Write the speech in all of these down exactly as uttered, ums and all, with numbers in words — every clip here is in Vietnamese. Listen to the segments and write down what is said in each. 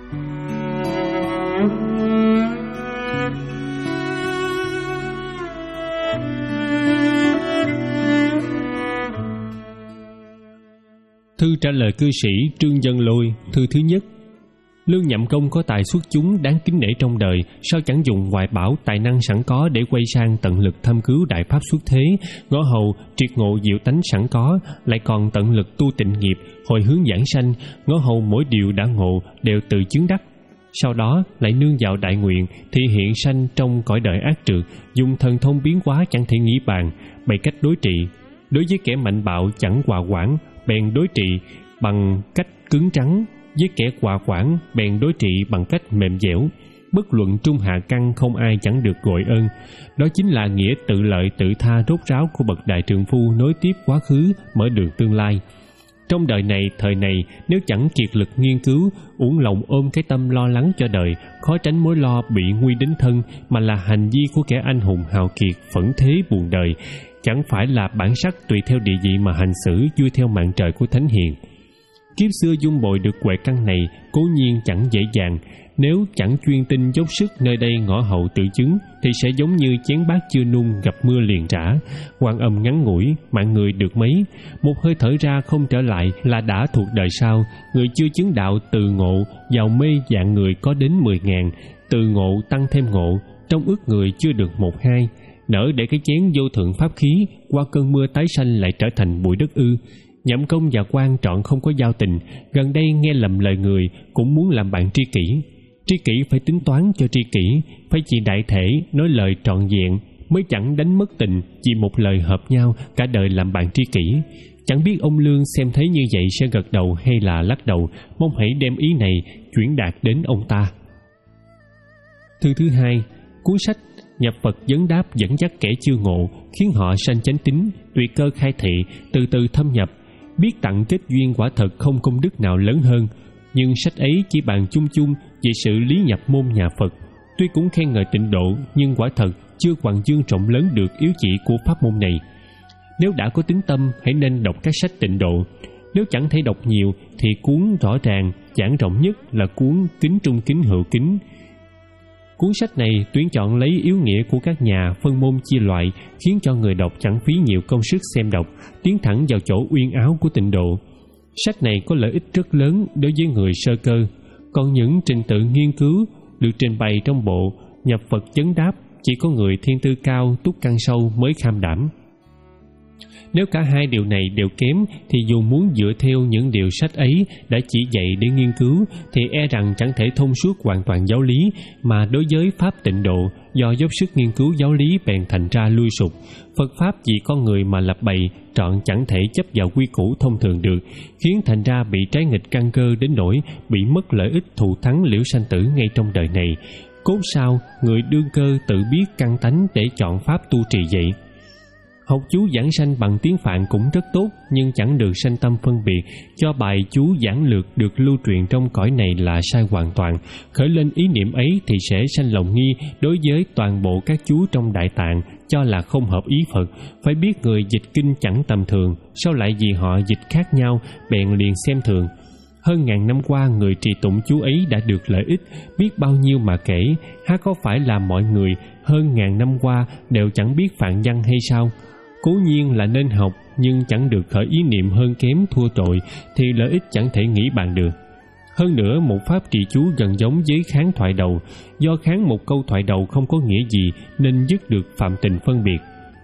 Thư trả lời cư sĩ Trương Dân Lôi. Thư thứ nhất. Lương Nhậm Công có tài xuất chúng đáng kính nể trong đời, sao chẳng dùng hoài bão tài năng sẵn có để quay sang tận lực thâm cứu đại pháp xuất thế, ngõ hầu triệt ngộ diệu tánh sẵn có, lại còn tận lực tu tịnh nghiệp, hồi hướng giảng sanh, ngõ hầu mỗi điều đã ngộ đều tự chứng đắc. Sau đó lại nương vào đại nguyện thì hiện sanh trong cõi đời ác trượt, dùng thần thông biến hóa chẳng thể nghĩ bàn, bày cách đối trị. Đối với kẻ mạnh bạo chẳng hòa quản, bèn đối trị bằng cách cứng trắng, với kẻ hòa quản bèn đối trị bằng cách mềm dẻo. Bất luận trung hạ căn không ai chẳng được gọi ơn. Đó chính là nghĩa tự lợi tự tha rốt ráo của bậc đại trượng phu nối tiếp quá khứ, mở đường tương lai. Trong đời này, thời này, nếu chẳng kiệt lực nghiên cứu, uổng lòng ôm cái tâm lo lắng cho đời, khó tránh mối lo bị nguy đến thân, mà là hành vi của kẻ anh hùng hào kiệt, phẫn thế buồn đời, chẳng phải là bản sắc tùy theo địa vị mà hành xử, vui theo mạng trời của thánh hiền. Kiếp xưa dung bội được huệ căn này cố nhiên chẳng dễ dàng. Nếu chẳng chuyên tinh dốc sức nơi đây ngõ hậu tự chứng, thì sẽ giống như chén bát chưa nung gặp mưa liền rã. Quan âm ngắn ngủi, mạng người được mấy, một hơi thở ra không trở lại là đã thuộc đời sau. Người chưa chứng đạo từ ngộ, vào mê dạng người có đến mười ngàn, từ ngộ tăng thêm ngộ, trong ước người chưa được một hai. Nỡ để cái chén vô thượng pháp khí qua cơn mưa tái sanh lại trở thành bụi đất ư? Nhậm Công và Quan trọn không có giao tình, gần đây nghe lầm lời người cũng muốn làm bạn tri kỷ. Tri kỷ phải tính toán cho tri kỷ, phải chỉ đại thể nói lời trọn vẹn, mới chẳng đánh mất tình chỉ một lời hợp nhau cả đời làm bạn tri kỷ. Chẳng biết ông Lương xem thấy như vậy sẽ gật đầu hay là lắc đầu, mong hãy đem ý này chuyển đạt đến ông ta. Thư thứ hai. Cuốn sách Nhập Phật Vấn Đáp dẫn dắt kẻ chưa ngộ, khiến họ sanh chánh tín, tùy cơ khai thị, từ từ thâm nhập. Biết tặng kết duyên quả thật không công đức nào lớn hơn, nhưng sách ấy chỉ bàn chung chung về sự lý nhập môn nhà Phật. Tuy cũng khen ngợi tịnh độ, nhưng quả thật chưa hoàn dương rộng lớn được yếu chỉ của pháp môn này. Nếu đã có tính tâm, hãy nên đọc các sách tịnh độ. Nếu chẳng thể đọc nhiều, thì cuốn rõ ràng, giảng rộng nhất là cuốn Kính Trung Kính Hữu Kính. Cuốn sách này tuyển chọn lấy yếu nghĩa của các nhà phân môn chia loại, khiến cho người đọc chẳng phí nhiều công sức xem đọc, tiến thẳng vào chỗ uyên áo của tịnh độ. Sách này có lợi ích rất lớn đối với người sơ cơ. Còn những trình tự nghiên cứu được trình bày trong bộ Nhập Phật Vấn Đáp chỉ có người thiên tư cao, túc căn sâu mới kham đảm. Nếu cả hai điều này đều kém, thì dù muốn dựa theo những điều sách ấy đã chỉ dạy để nghiên cứu, thì e rằng chẳng thể thông suốt hoàn toàn giáo lý, mà đối với pháp tịnh độ, do dốc sức nghiên cứu giáo lý bèn thành ra lui sụp. Phật pháp vì con người mà lập bày, trọn chẳng thể chấp vào quy củ thông thường được, khiến thành ra bị trái nghịch căn cơ đến nỗi bị mất lợi ích thù thắng liễu sanh tử ngay trong đời này. Cốt sao người đương cơ tự biết căn tánh để chọn pháp tu trì vậy. Học chú giảng sanh bằng tiếng Phạn cũng rất tốt, nhưng chẳng được sanh tâm phân biệt, cho bài chú giảng lược được lưu truyền trong cõi này là sai hoàn toàn. Khởi lên ý niệm ấy thì sẽ sanh lòng nghi đối với toàn bộ các chú trong Đại Tạng, cho là không hợp ý Phật. Phải biết người dịch kinh chẳng tầm thường, sao lại vì họ dịch khác nhau bèn liền xem thường. Hơn ngàn năm qua, người trì tụng chú ấy đã được lợi ích biết bao nhiêu mà kể, há có phải là mọi người hơn ngàn năm qua đều chẳng biết Phạn văn hay sao? Cố nhiên là nên học, nhưng chẳng được khởi ý niệm hơn kém thua trội, thì lợi ích chẳng thể nghĩ bàn được. Hơn nữa, một pháp trì chú gần giống với kháng thoại đầu, do kháng một câu thoại đầu không có nghĩa gì nên dứt được phạm tình phân biệt.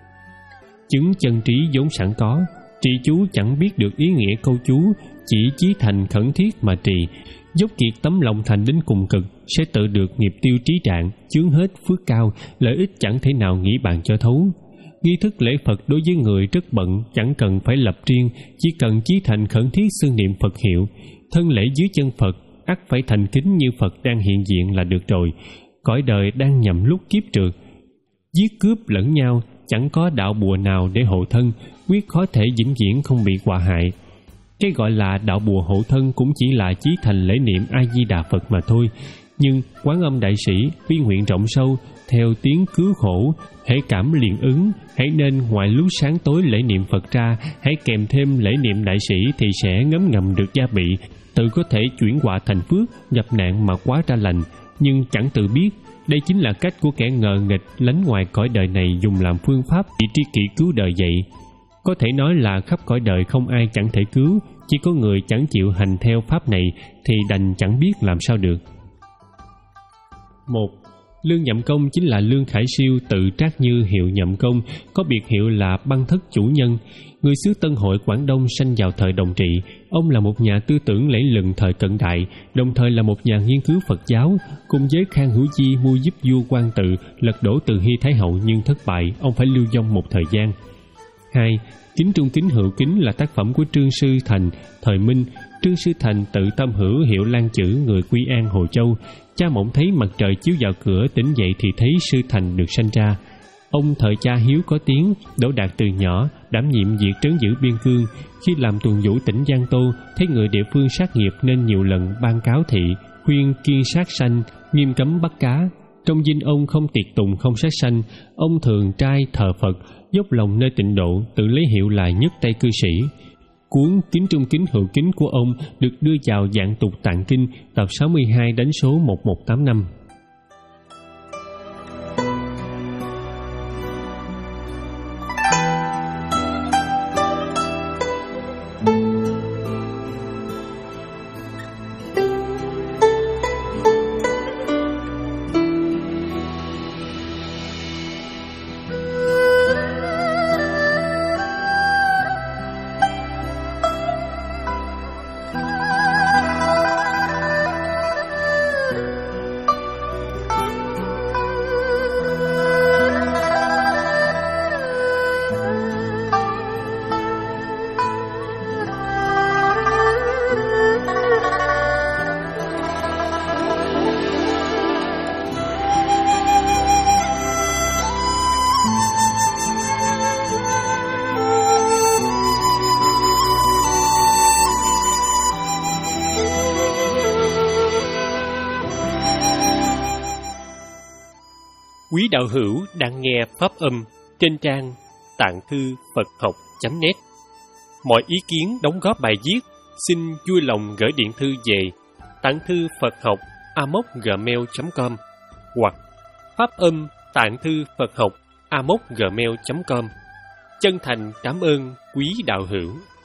Chứng chân trí vốn sẵn có, trì chú chẳng biết được ý nghĩa câu chú, chỉ chí thành khẩn thiết mà trì, dốc kiệt tấm lòng thành đến cùng cực, sẽ tự được nghiệp tiêu trí trạng, chướng hết phước cao, lợi ích chẳng thể nào nghĩ bàn cho thấu. Nghi thức lễ Phật đối với người rất bận chẳng cần phải lập riêng, chỉ cần chí thành khẩn thiết xưng niệm Phật hiệu. Thân lễ dưới chân Phật ắt phải thành kính như Phật đang hiện diện là được rồi. Cõi đời đang nhằm lúc kiếp trượt, giết cướp lẫn nhau, chẳng có đạo bùa nào để hộ thân, quyết khó thể vĩnh viễn không bị họa hại. Cái gọi là đạo bùa hộ thân cũng chỉ là chí thành lễ niệm A Di Đà Phật mà thôi. Nhưng Quán Âm Đại Sĩ bi nguyện rộng sâu, theo tiếng cứu khổ, hễ cảm liền ứng, hãy nên ngoài lúc sáng tối lễ niệm Phật ra, hãy kèm thêm lễ niệm Đại Sĩ thì sẽ ngấm ngầm được gia bị, tự có thể chuyển họa thành phước, gặp nạn mà quá ra lành, nhưng chẳng tự biết đây chính là cách của kẻ ngờ nghịch lánh ngoài cõi đời này dùng làm phương pháp bị tri kỷ cứu đời vậy. Có thể nói là khắp cõi đời không ai chẳng thể cứu, chỉ có người chẳng chịu hành theo pháp này thì đành chẳng biết làm sao được. Một. Lương Nhậm Công chính là Lương Khải Siêu tự trác như hiệu Nhậm Công, có biệt hiệu là Băng Thất Chủ Nhân. Người xứ Tân Hội Quảng Đông sanh vào thời Đồng Trị. Ông là một nhà tư tưởng lẫy lừng thời cận đại, đồng thời là một nhà nghiên cứu Phật giáo. Cùng với Khang Hữu Chi mua giúp vua Quang Tự lật đổ Từ Hy Thái Hậu nhưng thất bại, ông phải lưu vong một thời gian. Hai. Kính Trung Kính Hữu Kính là tác phẩm của Trương Sư Thành thời Minh. Trương Sư Thành tự tâm hữu hiệu Lan Chữ, người Quy An, Hồ Châu. Cha mộng thấy mặt trời chiếu vào cửa, tỉnh dậy thì thấy Sư Thành được sanh ra. Ông thời cha hiếu có tiếng, đỗ đạt từ nhỏ, đảm nhiệm việc trấn giữ biên cương. Khi làm tuần vũ tỉnh Giang Tô, thấy người địa phương sát nghiệp nên nhiều lần ban cáo thị, khuyên kiêng sát sanh, nghiêm cấm bắt cá. Trong dinh ông không tiệc tùng, không sát sanh. Ông thường trai thờ Phật, dốc lòng nơi tịnh độ, tự lấy hiệu là Nhất Tây Cư Sĩ. Cuốn Kính Trung Kính Hữu Kính của ông được đưa vào dạng tục tạng kinh, tập sáu mươi hai đánh số một một tám năm. Quý đạo hữu đang nghe pháp âm trên trang tạng thư Phật học chấm net. Mọi ý kiến đóng góp bài viết xin vui lòng gửi điện thư về tạng thư Phật học a mốc gmail chấm com hoặc pháp âm tạng thư Phật học a mốc gmail chấm com. Chân thành cảm ơn quý đạo hữu.